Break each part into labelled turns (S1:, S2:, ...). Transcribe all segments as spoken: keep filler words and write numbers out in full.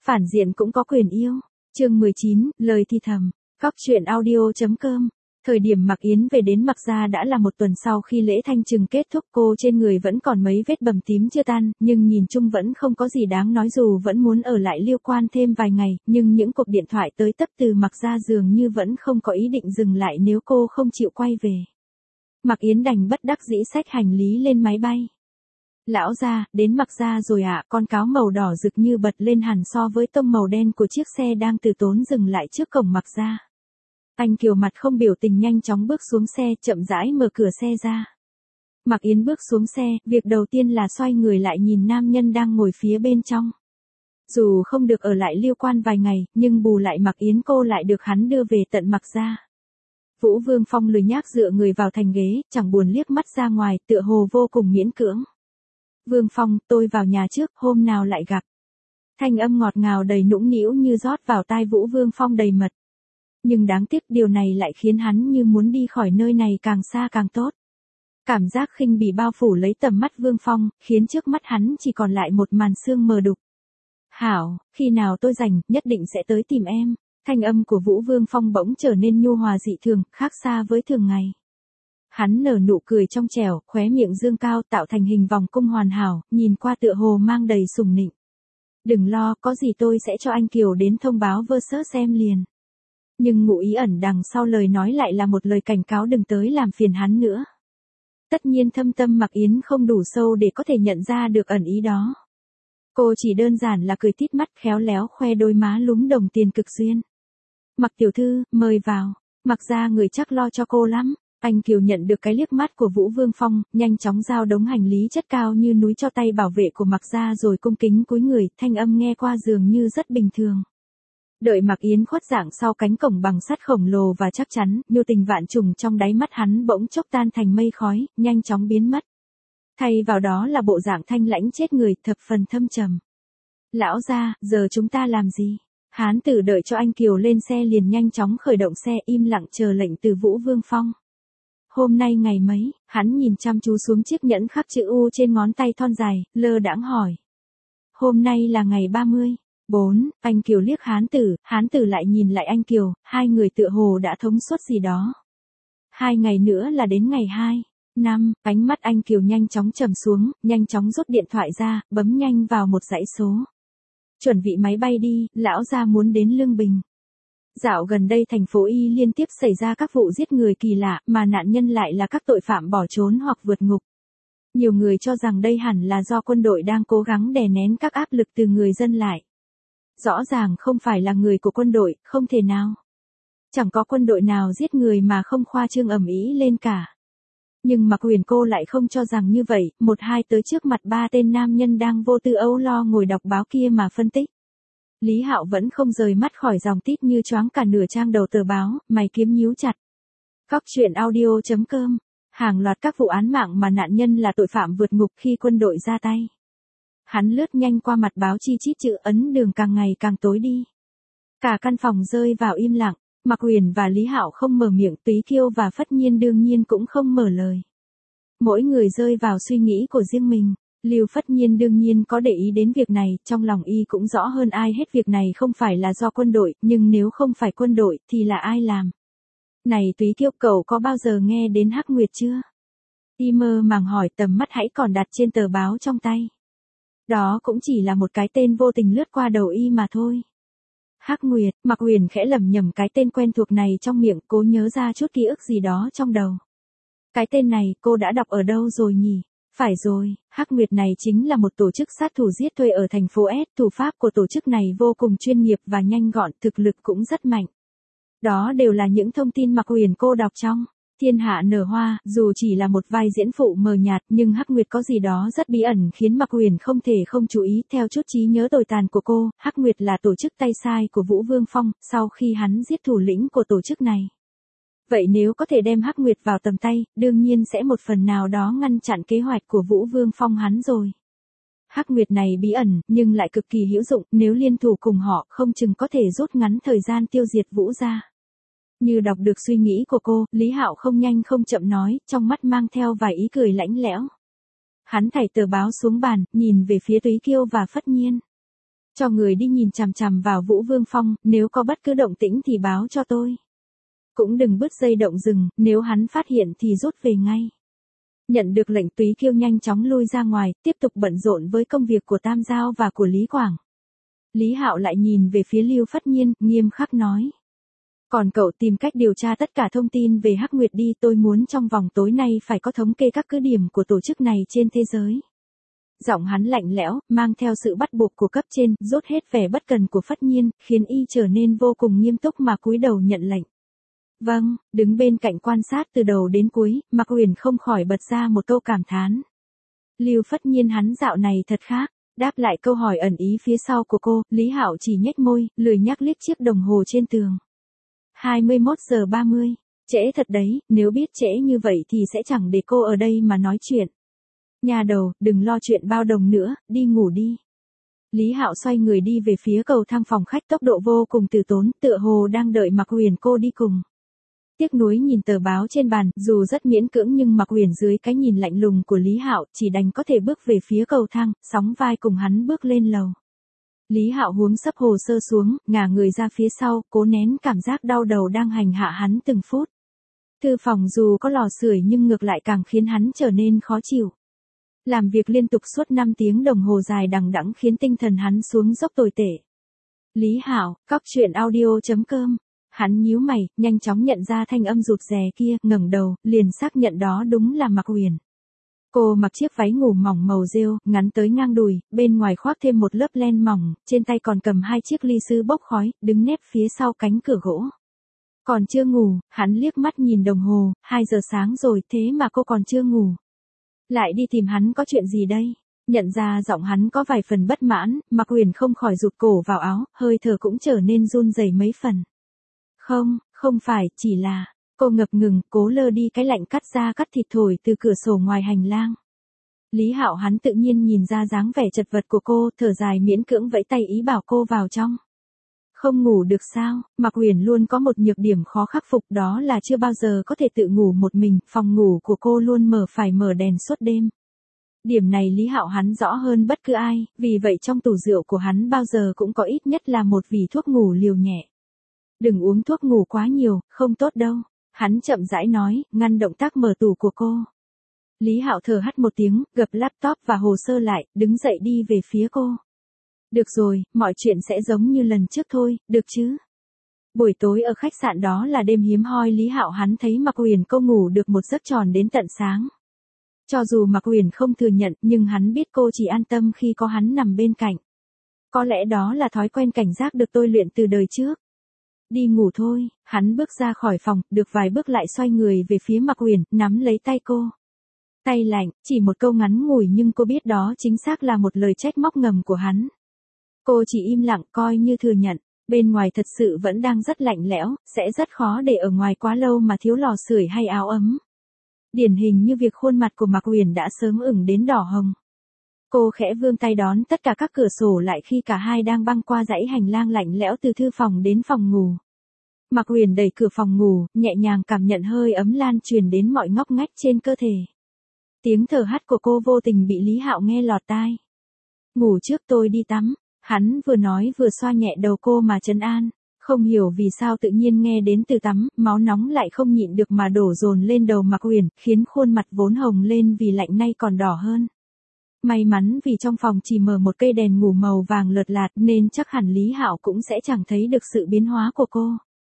S1: Phản diện cũng có quyền yêu. Chương mười chín, lời thì thầm. Cóc truyện audio.com. Thời điểm Mạc Yến về đến Mạc gia đã là một tuần sau khi lễ thanh trừng kết thúc, cô trên người vẫn còn mấy vết bầm tím chưa tan, nhưng nhìn chung vẫn không có gì đáng nói, dù vẫn muốn ở lại Liêu Quan thêm vài ngày, nhưng những cuộc điện thoại tới tấp từ Mạc gia dường như vẫn không có ý định dừng lại nếu cô không chịu quay về. Mạc Yến đành bất đắc dĩ xách hành lý lên máy bay. Lão gia, đến Mạc gia rồi ạ, con cáo màu đỏ rực như bật lên hẳn so với tông màu đen của chiếc xe đang từ tốn dừng lại trước cổng Mạc gia. Anh Kiều mặt không biểu tình nhanh chóng bước xuống xe, chậm rãi mở cửa xe ra. Mạc Yến bước xuống xe, việc đầu tiên là xoay người lại nhìn nam nhân đang ngồi phía bên trong. Dù không được ở lại Liêu Quan vài ngày, nhưng bù lại Mạc Yến cô lại được hắn đưa về tận Mạc gia. Vũ Vương Phong lười nhác dựa người vào thành ghế, chẳng buồn liếc mắt ra ngoài, tựa hồ vô cùng miễn cưỡng. Vương Phong, tôi vào nhà trước, hôm nào lại gặp. Thanh âm ngọt ngào đầy nũng nĩu như rót vào tai Vũ Vương Phong đầy mật. Nhưng đáng tiếc điều này lại khiến hắn như muốn đi khỏi nơi này càng xa càng tốt. Cảm giác khinh bỉ bao phủ lấy tầm mắt Vương Phong, khiến trước mắt hắn chỉ còn lại một màn sương mờ đục. Hảo, khi nào tôi rảnh, nhất định sẽ tới tìm em. Thanh âm của Vũ Vương Phong bỗng trở nên nhu hòa dị thường, khác xa với thường ngày. Hắn nở nụ cười trong trẻo, khóe miệng dương cao tạo thành hình vòng cung hoàn hảo, nhìn qua tựa hồ mang đầy sùng nịnh. Đừng lo, có gì tôi sẽ cho anh Kiều đến thông báo versus em liền. Nhưng ngụ ý ẩn đằng sau lời nói lại là một lời cảnh cáo đừng tới làm phiền hắn nữa. Tất nhiên thâm tâm Mạc Yến không đủ sâu để có thể nhận ra được ẩn ý đó. Cô chỉ đơn giản là cười tít mắt khéo léo khoe đôi má lúm đồng tiền cực duyên. Mạc tiểu thư, mời vào. Mạc gia người chắc lo cho cô lắm. Anh Kiều nhận được cái liếc mắt của Vũ Vương Phong, nhanh chóng giao đống hành lý chất cao như núi cho tay bảo vệ của Mạc gia rồi cung kính cúi người, thanh âm nghe qua dường như rất bình thường. Đợi Mạc Yến khuất dạng sau cánh cổng bằng sắt khổng lồ và chắc chắn, nhu tình vạn trùng trong đáy mắt hắn bỗng chốc tan thành mây khói, nhanh chóng biến mất. Thay vào đó là bộ dạng thanh lãnh chết người, thập phần thâm trầm. Lão gia, giờ chúng ta làm gì? Hán tử đợi cho anh Kiều lên xe liền nhanh chóng khởi động xe, im lặng chờ lệnh từ Vũ Vương Phong. Hôm nay ngày mấy? Hắn nhìn chăm chú xuống chiếc nhẫn khắc chữ U trên ngón tay thon dài, lơ đãng hỏi. Hôm nay là ngày ba mươi. Bốn, anh Kiều liếc hán tử, hán tử lại nhìn lại anh Kiều, hai người tựa hồ đã thống suốt gì đó. Hai ngày nữa là đến ngày hai. Năm, ánh mắt anh Kiều nhanh chóng trầm xuống, nhanh chóng rút điện thoại ra, bấm nhanh vào một dãy số. Chuẩn bị máy bay đi, lão gia muốn đến Lương Bình. Dạo gần đây thành phố Y liên tiếp xảy ra các vụ giết người kỳ lạ, mà nạn nhân lại là các tội phạm bỏ trốn hoặc vượt ngục. Nhiều người cho rằng đây hẳn là do quân đội đang cố gắng đè nén các áp lực từ người dân lại. Rõ ràng không phải là người của quân đội, không thể nào. Chẳng có quân đội nào giết người mà không khoa trương ầm ĩ lên cả. Nhưng Mạc Huyền cô lại không cho rằng như vậy, một hai tới trước mặt ba tên nam nhân đang vô tư âu lo ngồi đọc báo kia mà phân tích. Lý Hạo vẫn không rời mắt khỏi dòng tít như choáng cả nửa trang đầu tờ báo, mày kiếm nhíu chặt. Cóc truyện audio.com. Hàng loạt các vụ án mạng mà nạn nhân là tội phạm vượt ngục khi quân đội ra tay. Hắn lướt nhanh qua mặt báo chi chít chữ ấn đường càng ngày càng tối đi. Cả căn phòng rơi vào im lặng, Mạc Huyền và Lý Hạo không mở miệng, Túy Kiêu và Phất Nhiên đương nhiên cũng không mở lời. Mỗi người rơi vào suy nghĩ của riêng mình. Lưu Phất Nhiên đương nhiên có để ý đến việc này, trong lòng y cũng rõ hơn ai hết việc này không phải là do quân đội, nhưng nếu không phải quân đội thì là ai làm? Này Túy Kiêu, cậu có bao giờ nghe đến Hắc Nguyệt chưa? Y mơ màng hỏi, tầm mắt hãy còn đặt trên tờ báo trong tay. Đó cũng chỉ là một cái tên vô tình lướt qua đầu y mà thôi. Hắc Nguyệt, Mạc Huyền khẽ lẩm nhẩm cái tên quen thuộc này trong miệng, cố nhớ ra chút ký ức gì đó trong đầu. Cái tên này cô đã đọc ở đâu rồi nhỉ? Phải rồi, Hắc Nguyệt này chính là một tổ chức sát thủ giết thuê ở thành phố S, thủ pháp của tổ chức này vô cùng chuyên nghiệp và nhanh gọn, thực lực cũng rất mạnh. Đó đều là những thông tin Mạc Huyền cô đọc trong Thiên Hạ Nở Hoa, dù chỉ là một vai diễn phụ mờ nhạt, nhưng Hắc Nguyệt có gì đó rất bí ẩn khiến Mạc Huyền không thể không chú ý. Theo chút trí nhớ tồi tàn của cô, Hắc Nguyệt là tổ chức tay sai của Vũ Vương Phong, sau khi hắn giết thủ lĩnh của tổ chức này. Vậy nếu có thể đem Hắc Nguyệt vào tầm tay, đương nhiên sẽ một phần nào đó ngăn chặn kế hoạch của Vũ Vương Phong hắn rồi. Hắc Nguyệt này bí ẩn, nhưng lại cực kỳ hữu dụng, nếu liên thủ cùng họ, không chừng có thể rút ngắn thời gian tiêu diệt Vũ gia. Như đọc được suy nghĩ của cô, Lý Hạo không nhanh không chậm nói, trong mắt mang theo vài ý cười lãnh lẽo. Hắn thảy tờ báo xuống bàn, nhìn về phía Túy Kiêu và Phất Nhiên. Cho người đi nhìn chằm chằm vào Vũ Vương Phong, nếu có bất cứ động tĩnh thì báo cho tôi. Cũng đừng bứt dây động rừng, nếu hắn phát hiện thì rút về ngay. Nhận được lệnh Túy Kiêu nhanh chóng lui ra ngoài, tiếp tục bận rộn với công việc của Tam Giao và của Lý Quảng. Lý Hạo lại nhìn về phía Lưu Phất Nhiên, nghiêm khắc nói. Còn cậu tìm cách điều tra tất cả thông tin về Hắc Nguyệt đi, tôi muốn trong vòng tối nay phải có thống kê các cứ điểm của tổ chức này trên thế giới. Giọng hắn lạnh lẽo, mang theo sự bắt buộc của cấp trên, rốt hết vẻ bất cần của Phất Nhiên, khiến y trở nên vô cùng nghiêm túc mà cúi đầu nhận lệnh. Vâng, đứng bên cạnh quan sát từ đầu đến cuối, Mạc Uyển không khỏi bật ra một câu cảm thán. Lưu Phất Nhiên hắn dạo này thật khác. Đáp lại câu hỏi ẩn ý phía sau của cô, Lý Hạo chỉ nhếch môi, lười nhắc liếc chiếc đồng hồ trên tường. hai mươi mốt giờ ba mươi, trễ thật đấy, nếu biết trễ như vậy thì sẽ chẳng để cô ở đây mà nói chuyện. Nhà đầu, đừng lo chuyện bao đồng nữa, đi ngủ đi. Lý Hạo xoay người đi về phía cầu thang phòng khách, tốc độ vô cùng từ tốn, tựa hồ đang đợi Mạc Uyển cô đi cùng. Tiếc nuối nhìn tờ báo trên bàn, dù rất miễn cưỡng nhưng Mạc Uyển dưới cái nhìn lạnh lùng của Lý Hạo, chỉ đành có thể bước về phía cầu thang, sóng vai cùng hắn bước lên lầu. Lý Hạo huống sấp hồ sơ xuống, ngả người ra phía sau, cố nén cảm giác đau đầu đang hành hạ hắn từng phút. Thư phòng dù có lò sưởi nhưng ngược lại càng khiến hắn trở nên khó chịu. Làm việc liên tục suốt năm tiếng đồng hồ dài đằng đẵng khiến tinh thần hắn xuống dốc tồi tệ. Lý Hạo, cóc truyện audio chấm com. Hắn nhíu mày, nhanh chóng nhận ra thanh âm rụt rè kia, ngẩng đầu, liền xác nhận đó đúng là Mạc Uyển. Cô mặc chiếc váy ngủ mỏng màu rêu, ngắn tới ngang đùi, bên ngoài khoác thêm một lớp len mỏng, trên tay còn cầm hai chiếc ly sứ bốc khói, đứng nép phía sau cánh cửa gỗ. Còn chưa ngủ, hắn liếc mắt nhìn đồng hồ, hai giờ sáng rồi, thế mà cô còn chưa ngủ. Lại đi tìm hắn có chuyện gì đây? Nhận ra giọng hắn có vài phần bất mãn, Mạc Uyển không khỏi rụt cổ vào áo, hơi thở cũng trở nên run rẩy mấy phần. Không, không phải, chỉ là, cô ngập ngừng, cố lơ đi cái lạnh cắt da cắt thịt thổi từ cửa sổ ngoài hành lang. Lý Hạo hắn tự nhiên nhìn ra dáng vẻ chật vật của cô, thở dài miễn cưỡng vẫy tay ý bảo cô vào trong. Không ngủ được sao? Mạc Uyển luôn có một nhược điểm khó khắc phục, đó là chưa bao giờ có thể tự ngủ một mình, phòng ngủ của cô luôn mở phải mở đèn suốt đêm. Điểm này Lý Hạo hắn rõ hơn bất cứ ai, vì vậy trong tủ rượu của hắn bao giờ cũng có ít nhất là một vỉ thuốc ngủ liều nhẹ. Đừng uống thuốc ngủ quá nhiều, không tốt đâu. Hắn chậm rãi nói, ngăn động tác mở tủ của cô. Lý Hạo thở hắt một tiếng, gập laptop và hồ sơ lại, đứng dậy đi về phía cô. Được rồi, mọi chuyện sẽ giống như lần trước thôi, được chứ? Buổi tối ở khách sạn đó là đêm hiếm hoi, Lý Hạo hắn thấy Mạc Uyển cô ngủ được một giấc tròn đến tận sáng. Cho dù Mạc Uyển không thừa nhận, nhưng hắn biết cô chỉ an tâm khi có hắn nằm bên cạnh. Có lẽ đó là thói quen cảnh giác được tôi luyện từ đời trước. Đi ngủ thôi, hắn bước ra khỏi phòng, được vài bước lại xoay người về phía Mạc Uyển, nắm lấy tay cô. Tay lạnh, chỉ một câu ngắn ngủi nhưng cô biết đó chính xác là một lời trách móc ngầm của hắn. Cô chỉ im lặng coi như thừa nhận, bên ngoài thật sự vẫn đang rất lạnh lẽo, sẽ rất khó để ở ngoài quá lâu mà thiếu lò sưởi hay áo ấm. Điển hình như việc khuôn mặt của Mạc Uyển đã sớm ửng đến đỏ hồng. Cô khẽ vươn tay đón tất cả các cửa sổ lại khi cả hai đang băng qua dãy hành lang lạnh lẽo từ thư phòng đến phòng ngủ. Mạc Uyển đẩy cửa phòng ngủ, nhẹ nhàng cảm nhận hơi ấm lan truyền đến mọi ngóc ngách trên cơ thể. Tiếng thở hắt của cô vô tình bị Lý Hạo nghe lọt tai. Ngủ trước tôi đi tắm, hắn vừa nói vừa xoa nhẹ đầu cô mà trấn an. Không hiểu vì sao tự nhiên nghe đến từ tắm, máu nóng lại không nhịn được mà đổ dồn lên đầu Mạc Uyển, khiến khuôn mặt vốn hồng lên vì lạnh nay còn đỏ hơn. May mắn vì trong phòng chỉ mở một cây đèn ngủ màu vàng lợt lạt nên chắc hẳn Lý Hạo cũng sẽ chẳng thấy được sự biến hóa của cô.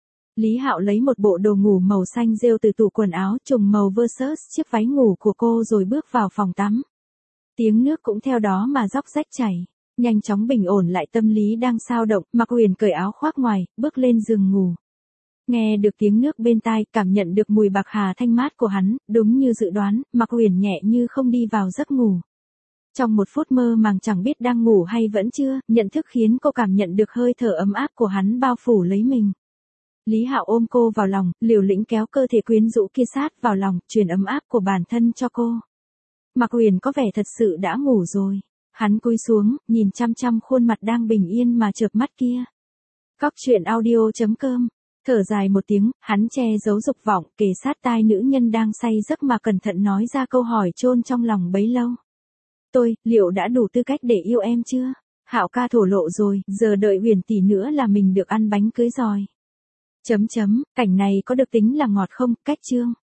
S1: Lý Hạo lấy một bộ đồ ngủ màu xanh rêu từ tủ quần áo trùng màu versus chiếc váy ngủ của cô rồi bước vào phòng tắm. Tiếng nước cũng theo đó mà róc rách chảy. Nhanh chóng bình ổn lại tâm lý đang xao động, Mạc Uyển cởi áo khoác ngoài, bước lên giường ngủ. Nghe được tiếng nước bên tai, cảm nhận được mùi bạc hà thanh mát của hắn, đúng như dự đoán, Mạc Uyển nhẹ như không đi vào giấc ngủ. Trong một phút mơ màng chẳng biết đang ngủ hay vẫn chưa, nhận thức khiến cô cảm nhận được hơi thở ấm áp của hắn bao phủ lấy mình. Lý Hạo ôm cô vào lòng, liều lĩnh kéo cơ thể quyến rũ kia sát vào lòng, truyền ấm áp của bản thân cho cô. Mạc Uyển có vẻ thật sự đã ngủ rồi. Hắn cúi xuống, nhìn chăm chăm khuôn mặt đang bình yên mà chợp mắt kia. Cóc truyện audio chấm com. Thở dài một tiếng, hắn che giấu dục vọng, kề sát tai nữ nhân đang say giấc mà cẩn thận nói ra câu hỏi chôn trong lòng bấy lâu. Tôi, liệu đã đủ tư cách để yêu em chưa? Hạo ca thổ lộ rồi, giờ đợi Huyền tỷ nữa là mình được ăn bánh cưới rồi. Chấm chấm, cảnh này có được tính là ngọt không, cách chương.